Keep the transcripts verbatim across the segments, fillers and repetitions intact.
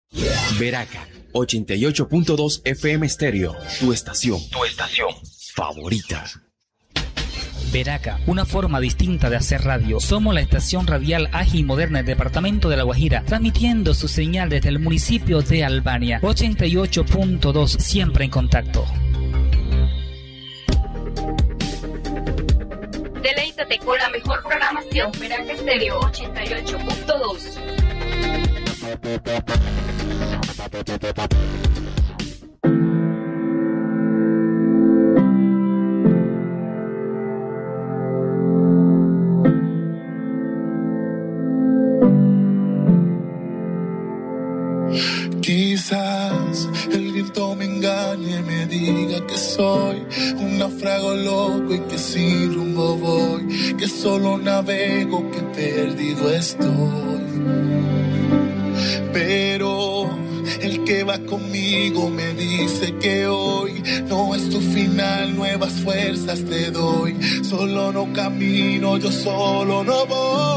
Veraca, ochenta y ocho punto dos F M Stereo, tu estación, tu estación favorita. Veraca, una forma distinta de hacer radio. Somos la estación radial ágil y moderna del departamento de La Guajira, transmitiendo su señal desde el municipio de Albania. ochenta y ocho punto dos, siempre en contacto. Deleítate con la mejor programación. Veraca Stereo ochenta y ocho punto dos. Quizás el viento me engañe y me diga que soy un náufrago loco y que sin rumbo voy, que solo navego, que perdido estoy. Pero el que va conmigo me dice que hoy no es tu final, nuevas fuerzas te doy. Solo no camino, yo solo no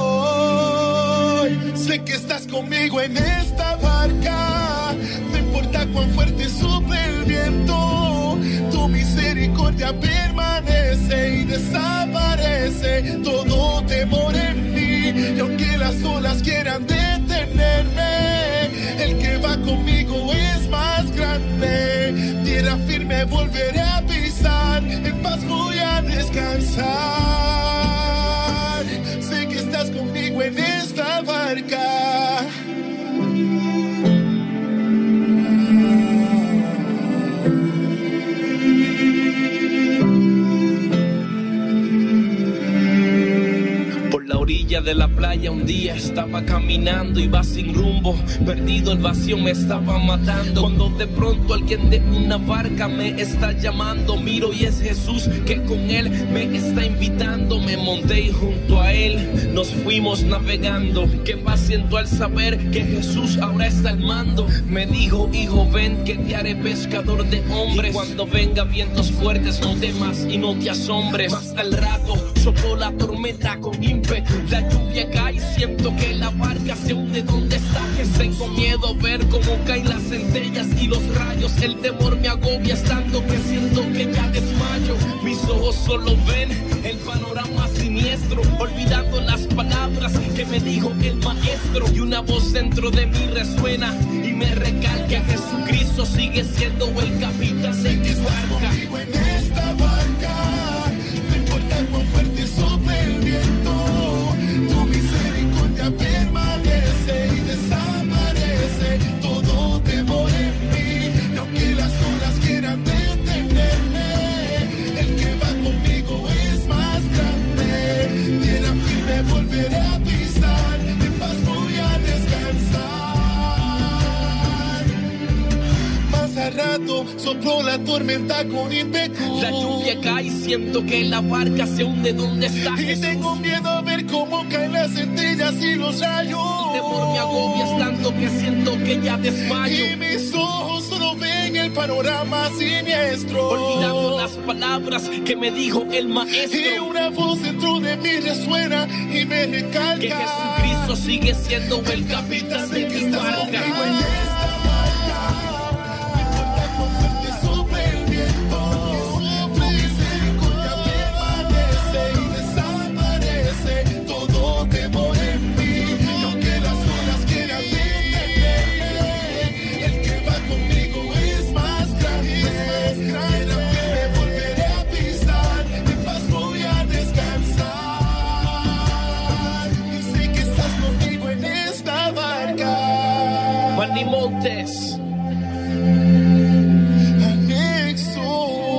voy. Sé que estás conmigo en esta barca, no importa cuán fuerte sople el viento, tu misericordia permanece y desaparece todo temor en mí. Y aunque las olas quieran detenerme, el que va conmigo es más grande. Tierra firme volveré a pisar, en paz voy a descansar. Sé que estás conmigo en esta barca. Orilla de la playa un día estaba caminando, iba sin rumbo, perdido, el vacío me estaba matando, cuando de pronto alguien de una barca me está llamando, miro y es Jesús que con él me está invitando, me monté y junto a él nos fuimos navegando, qué paz siento al saber que Jesús ahora está al mando, me dijo, hijo, ven que te haré pescador de hombres, y cuando venga vientos fuertes no temas y no te asombres, hasta el rato sopló la tormenta con ímpetu, la lluvia cae y siento que la barca se hunde donde está. Que tengo miedo ver cómo caen las centellas y los rayos. El temor me agobia estando que siento que ya desmayo. Mis ojos solo ven el panorama siniestro, olvidando las palabras que me dijo el maestro. Y una voz dentro de mí resuena y me recalca: Jesucristo sigue siendo el capitán de mi barca. En esta barca, no importa cuán fuerte sople el viento, tu misericordia permanece y desaparece todo temor en mí. Y aunque las olas quieran detenerme, el que va conmigo es más grande. Tierra firme volveré a pisar, en paz voy a descansar. Más al rato sopló la tormenta con ímpetu, la lluvia cae y siento que la barca se hunde donde está y Jesús. tengo miedo a ver cómo caen las centellas y los rayos. El temor me agobia tanto que siento que ya desmayo. Y mis ojos solo ven el panorama siniestro, olvidando las palabras que me dijo el maestro. Y una voz dentro de mí resuena y me recalca que Jesucristo sigue siendo el capitán de mi barca. Manny Montes, Anexo.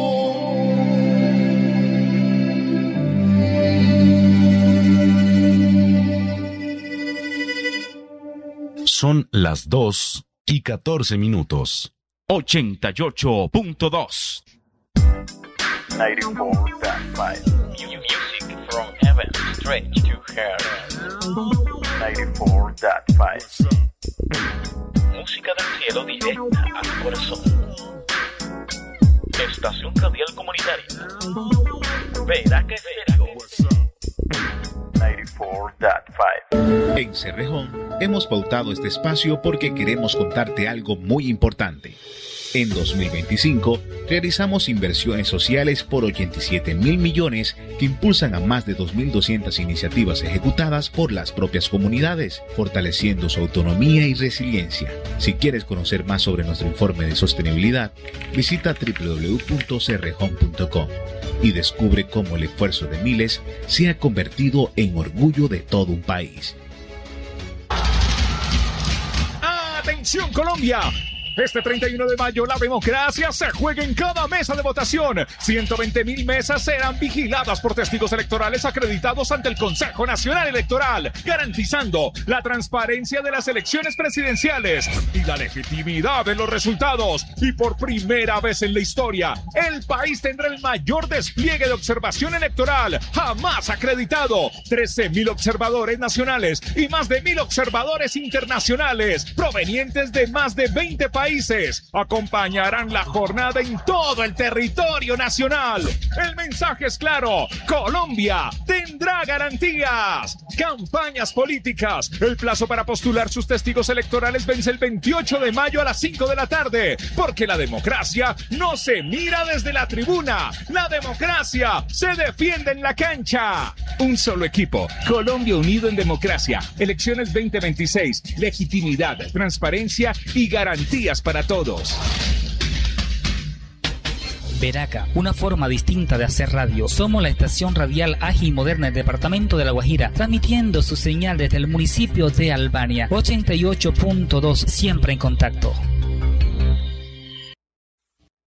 Son las dos y catorce minutos. ochenta y ocho punto dos. noventa y cuatro punto cinco. Music from heaven straight to hell. noventa y cuatro punto cinco. Música del cielo directa al corazón. Estación radial comunitaria. Veraca Stereo. noventa y cuatro punto cinco. En Cerrejón, Hemos pautado este espacio porque queremos contarte algo muy importante. En dos mil veinticinco, realizamos inversiones sociales por ochenta y siete mil millones que impulsan a más de dos mil doscientas iniciativas ejecutadas por las propias comunidades, fortaleciendo su autonomía y resiliencia. Si quieres conocer más sobre nuestro informe de sostenibilidad, visita doble u doble u doble u punto cerrejón punto com y descubre cómo el esfuerzo de miles se ha convertido en orgullo de todo un país. ¡Atención, Colombia! Este treinta y uno de mayo la democracia se juega en cada mesa de votación. ciento veinte mil mesas serán vigiladas por testigos electorales acreditados ante el Consejo Nacional Electoral, garantizando la transparencia de las elecciones presidenciales y la legitimidad de los resultados. Y por primera vez en la historia, el país tendrá el mayor despliegue de observación electoral jamás acreditado. trece mil observadores nacionales y más de mil observadores internacionales provenientes de más de veinte países acompañarán la jornada en todo el territorio nacional. El mensaje es claro: Colombia tendrá garantías. Campañas políticas. El plazo para postular sus testigos electorales vence el veintiocho de mayo a las cinco de la tarde, porque la democracia no se mira desde la tribuna. La democracia se defiende en la cancha. Un solo equipo. Colombia unido en democracia. Elecciones veinte veintiséis. Legitimidad, transparencia y garantías para todos. Veraca, una forma distinta de hacer radio. Somos la estación radial ágil y moderna del departamento de La Guajira, transmitiendo su señal desde el municipio de Albania. ochenta y ocho punto dos, siempre en contacto.